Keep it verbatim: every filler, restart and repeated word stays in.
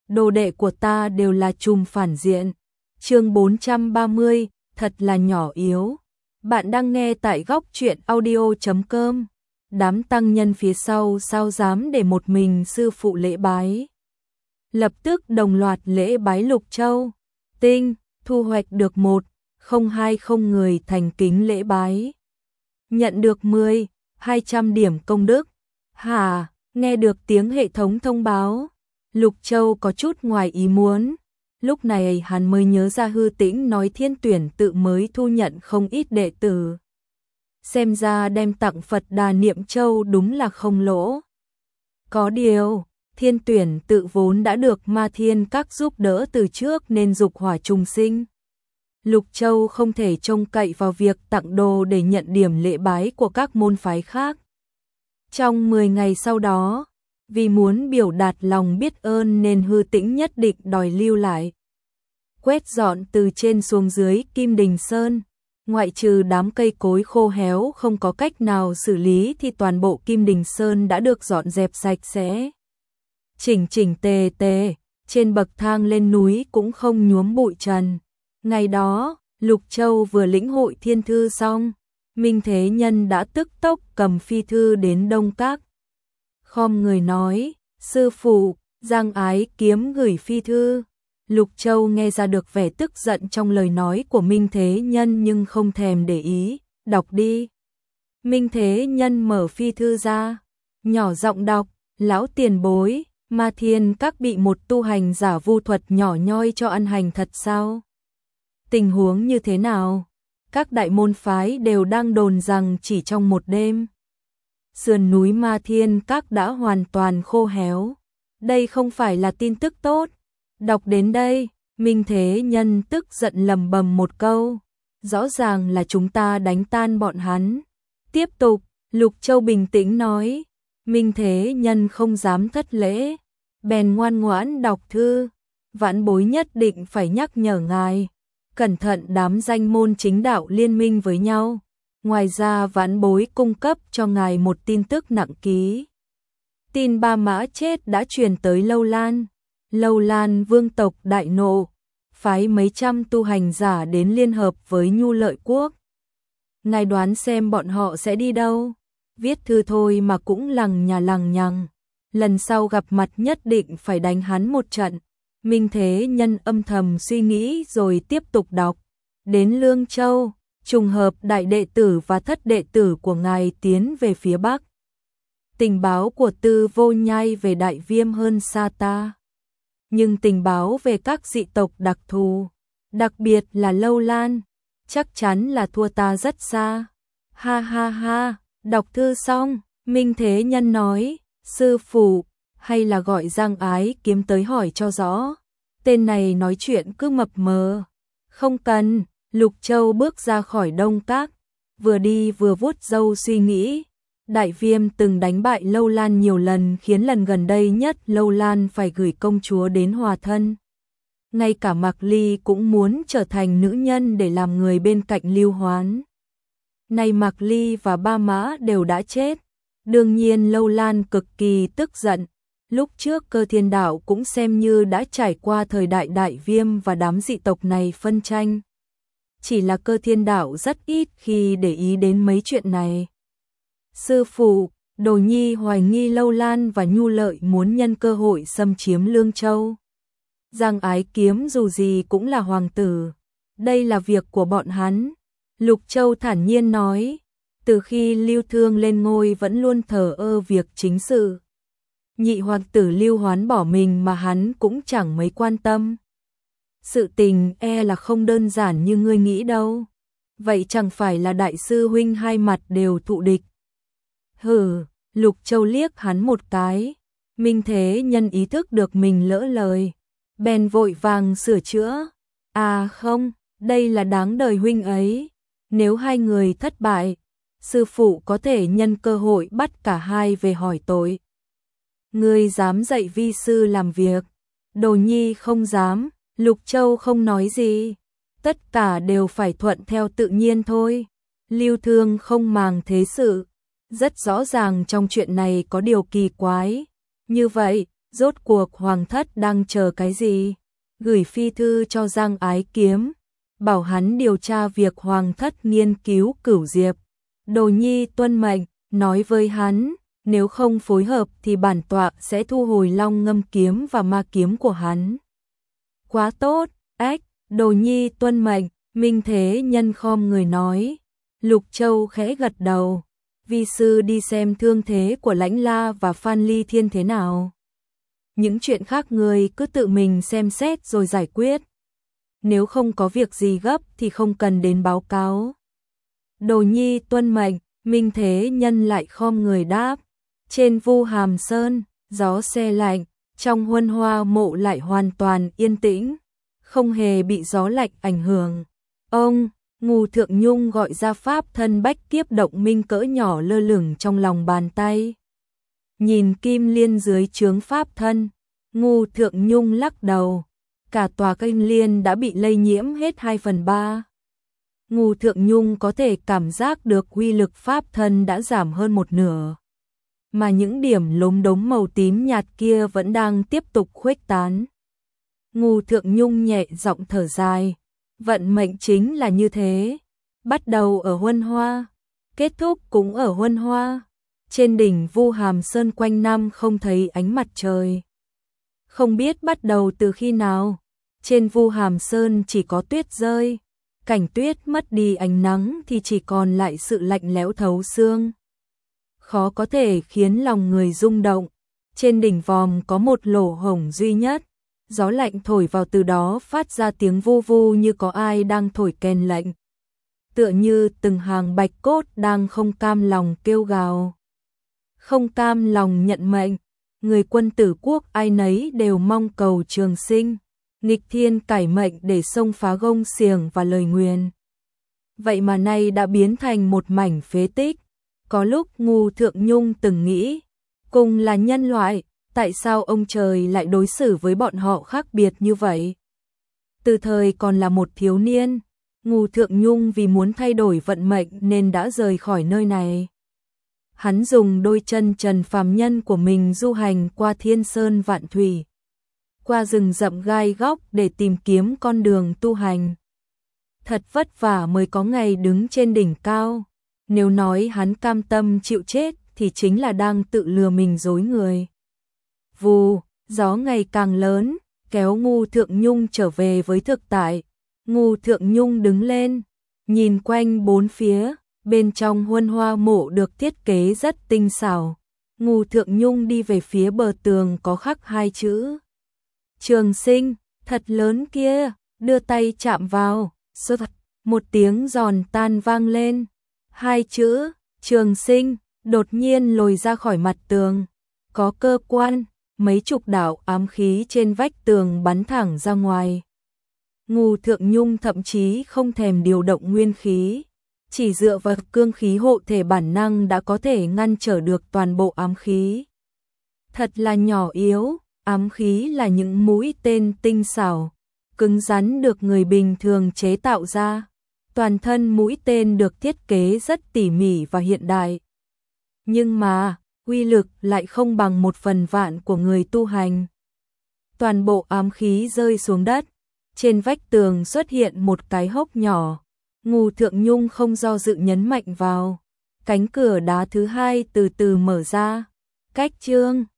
đồ đệ của ta đều là trùm phản diện. Chương bốn trăm ba mươi, thật là nhỏ yếu. Bạn đang nghe tại góc truyện audio chấm com. Đám tăng nhân phía sau sao dám để một mình sư phụ lễ bái. Lập tức đồng loạt lễ bái Lục Châu. Tinh, thu hoạch được một, không hai không người thành kính lễ bái. Nhận được mười, hai trăm điểm công đức. Hả, nghe được tiếng hệ thống thông báo. Lục Châu có chút ngoài ý muốn. Lúc này hắn mới nhớ ra Hư Tĩnh nói Thiên Tuyển tự mới thu nhận không ít đệ tử. Xem ra đem tặng Phật Đà Niệm Châu đúng là không lỗ. Có điều, Thiên Tuyển tự vốn đã được Ma Thiên Các giúp đỡ từ trước nên dục hỏa trùng sinh. Lục Châu không thể trông cậy vào việc tặng đồ để nhận điểm lễ bái của các môn phái khác. Trong mười ngày sau đó, vì muốn biểu đạt lòng biết ơn nên Hư Tĩnh nhất định đòi lưu lại. Quét dọn từ trên xuống dưới Kim Đình Sơn, ngoại trừ đám cây cối khô héo không có cách nào xử lý thì toàn bộ Kim Đình Sơn đã được dọn dẹp sạch sẽ. Chỉnh chỉnh tề tề, trên bậc thang lên núi cũng không nhuốm bụi trần. Ngày đó, Lục Châu vừa lĩnh hội thiên thư xong, Minh Thế Nhân đã tức tốc cầm phi thư đến Đông Các. Khom người nói, sư phụ, Giang Ái Kiếm gửi phi thư. Lục Châu nghe ra được vẻ tức giận trong lời nói của Minh Thế Nhân nhưng không thèm để ý, đọc đi. Minh Thế Nhân mở phi thư ra, nhỏ giọng đọc, lão tiền bối, Ma Thiên Các bị một tu hành giả vu thuật nhỏ nhoi cho ăn hành thật sao? Tình huống như thế nào? Các đại môn phái đều đang đồn rằng chỉ trong một đêm, sườn núi Ma Thiên Các đã hoàn toàn khô héo. Đây không phải là tin tức tốt. Đọc đến đây, Minh Thế Nhân tức giận lầm bầm một câu. Rõ ràng là chúng ta đánh tan bọn hắn. Tiếp tục, Lục Châu bình tĩnh nói. Minh Thế Nhân không dám thất lễ, bèn ngoan ngoãn đọc thư. Vãn bối nhất định phải nhắc nhở ngài, cẩn thận đám danh môn chính đạo liên minh với nhau. Ngoài ra vãn bối cung cấp cho ngài một tin tức nặng ký. Tin Ba Mã chết đã truyền tới Lâu Lan. Lâu Lan vương tộc đại nộ, phái mấy trăm tu hành giả đến liên hợp với Nhu Lợi Quốc. Ngài đoán xem bọn họ sẽ đi đâu? Viết thư thôi mà cũng lằng nhà lằng nhằng. Lần sau gặp mặt nhất định phải đánh hắn một trận. Minh Thế Nhân âm thầm suy nghĩ rồi tiếp tục đọc. Đến Lương Châu, trùng hợp đại đệ tử và thất đệ tử của ngài tiến về phía Bắc. Tình báo của Tư Vô Nhai về Đại Viêm hơn xa ta. Nhưng tình báo về các dị tộc đặc thù, đặc biệt là Lâu Lan, chắc chắn là thua ta rất xa. Ha ha ha, đọc thư xong, Minh Thế Nhân nói, sư phụ, hay là gọi Giang Ái Kiếm tới hỏi cho rõ. Tên này nói chuyện cứ mập mờ. Không cần. Lục Châu bước ra khỏi Đông Các, vừa đi vừa vuốt râu suy nghĩ. Đại Viêm từng đánh bại Lâu Lan nhiều lần khiến lần gần đây nhất Lâu Lan phải gửi công chúa đến hòa thân. Ngay cả Mạc Ly cũng muốn trở thành nữ nhân để làm người bên cạnh Lưu Hoán. Nay Mạc Ly và Ba Mã đều đã chết. Đương nhiên Lâu Lan cực kỳ tức giận. Lúc trước Cơ Thiên Đạo cũng xem như đã trải qua thời đại Đại Viêm và đám dị tộc này phân tranh. Chỉ là Cơ Thiên Đạo rất ít khi để ý đến mấy chuyện này. Sư phụ, Đồ Nhi hoài nghi Lâu Lan và Nhu Lợi muốn nhân cơ hội xâm chiếm Lương Châu. Giang Ái Kiếm dù gì cũng là hoàng tử. Đây là việc của bọn hắn. Lục Châu thản nhiên nói. Từ khi Lưu Thương lên ngôi vẫn luôn thờ ơ việc chính sự. Nhị hoàng tử Lưu Hoán bỏ mình mà hắn cũng chẳng mấy quan tâm. Sự tình e là không đơn giản như ngươi nghĩ đâu. Vậy chẳng phải là đại sư huynh hai mặt đều thụ địch. Hừ, Lục Châu liếc hắn một cái. Minh Thế Nhân ý thức được mình lỡ lời, bèn vội vàng sửa chữa. À không, đây là đáng đời huynh ấy. Nếu hai người thất bại, sư phụ có thể nhân cơ hội bắt cả hai về hỏi tội. Ngươi dám dạy vi sư làm việc? Đồ Nhi không dám. Lục Châu không nói gì. Tất cả đều phải thuận theo tự nhiên thôi. Lưu Thương không màng thế sự. Rất rõ ràng trong chuyện này có điều kỳ quái. Như vậy, Rốt cuộc hoàng thất đang chờ cái gì? Gửi phi thư cho Giang Ái Kiếm, bảo hắn điều tra việc hoàng thất nghiên cứu Cửu Diệp. Đồ Nhi tuân mệnh, nói với hắn, nếu không phối hợp thì bản tọa sẽ thu hồi Long Ngâm kiếm và ma kiếm của hắn. Quá tốt, ếch, Đồ Nhi tuân mệnh, Minh Thế Nhân khom người nói. Lục Châu khẽ gật đầu, vi sư đi xem thương thế của Lãnh La và Phan Ly Thiên thế nào. Những chuyện khác người cứ tự mình xem xét rồi giải quyết. Nếu không có việc gì gấp thì không cần đến báo cáo. Đồ Nhi tuân mệnh, Minh Thế Nhân lại khom người đáp. Trên Vu Hàm Sơn, gió se lạnh, trong Huân Hoa Mộ lại hoàn toàn yên tĩnh, không hề bị gió lạnh ảnh hưởng. Ông, Ngô Thượng Nhung gọi ra pháp thân bách kiếp động minh cỡ nhỏ lơ lửng trong lòng bàn tay. Nhìn kim liên dưới chướng pháp thân, Ngô Thượng Nhung lắc đầu, cả tòa kim liên đã bị lây nhiễm hết hai phần ba. Ngô Thượng Nhung có thể cảm giác được uy lực pháp thân đã giảm hơn một nửa, mà những điểm lốm đốm màu tím nhạt kia vẫn đang tiếp tục khuếch tán. Ngô Thượng Nhung nhẹ giọng thở dài, vận mệnh chính là như thế, bắt đầu ở Huân Hoa, kết thúc cũng ở Huân Hoa. Trên đỉnh Vu Hàm Sơn quanh năm không thấy ánh mặt trời. Không biết bắt đầu từ khi nào, trên Vu Hàm Sơn chỉ có tuyết rơi, cảnh tuyết mất đi ánh nắng thì chỉ còn lại sự lạnh lẽo thấu xương. Khó có thể khiến lòng người rung động. Trên đỉnh vòm có một lỗ hổng duy nhất, gió lạnh thổi vào từ đó phát ra tiếng vu vu như có ai đang thổi kèn lệnh. Tựa như từng hàng bạch cốt đang không cam lòng kêu gào. Không cam lòng nhận mệnh, người quân tử quốc ai nấy đều mong cầu trường sinh, nghịch thiên cải mệnh để xông phá gông xiềng và lời nguyền. Vậy mà nay đã biến thành một mảnh phế tích. Có lúc Ngô Thượng Nhung từng nghĩ, cùng là nhân loại, tại sao ông trời lại đối xử với bọn họ khác biệt như vậy? Từ thời còn là một thiếu niên, Ngô Thượng Nhung vì muốn thay đổi vận mệnh nên đã rời khỏi nơi này. Hắn dùng đôi chân trần phàm nhân của mình du hành qua thiên sơn vạn thủy, qua rừng rậm gai góc để tìm kiếm con đường tu hành. Thật vất vả mới có ngày đứng trên đỉnh cao. Nếu nói hắn cam tâm chịu chết thì chính là đang tự lừa mình dối người. Vù, gió ngày càng lớn, kéo Ngô Thượng Nhung trở về với thực tại. Ngô Thượng Nhung đứng lên, nhìn quanh bốn phía, bên trong Huân Hoa Mộ được thiết kế rất tinh xảo. Ngô Thượng Nhung đi về phía bờ tường có khắc hai chữ Trường Sinh, thật lớn kia, đưa tay chạm vào, sơ thật, một tiếng giòn tan vang lên. Hai chữ, Trường Sinh, đột nhiên lồi ra khỏi mặt tường. Có cơ quan, mấy chục đạo ám khí trên vách tường bắn thẳng ra ngoài. Ngô Thượng Nhung thậm chí không thèm điều động nguyên khí, chỉ dựa vào cương khí hộ thể bản năng đã có thể ngăn trở được toàn bộ ám khí. Thật là nhỏ yếu, ám khí là những mũi tên tinh xảo, cứng rắn được người bình thường chế tạo ra. Toàn thân mũi tên được thiết kế rất tỉ mỉ và hiện đại. Nhưng mà, uy lực lại không bằng một phần vạn của người tu hành. Toàn bộ ám khí rơi xuống đất. Trên vách tường xuất hiện một cái hốc nhỏ. Ngô Thượng Nhung không do dự nhấn mạnh vào. Cánh cửa đá thứ hai từ từ mở ra. Cách chương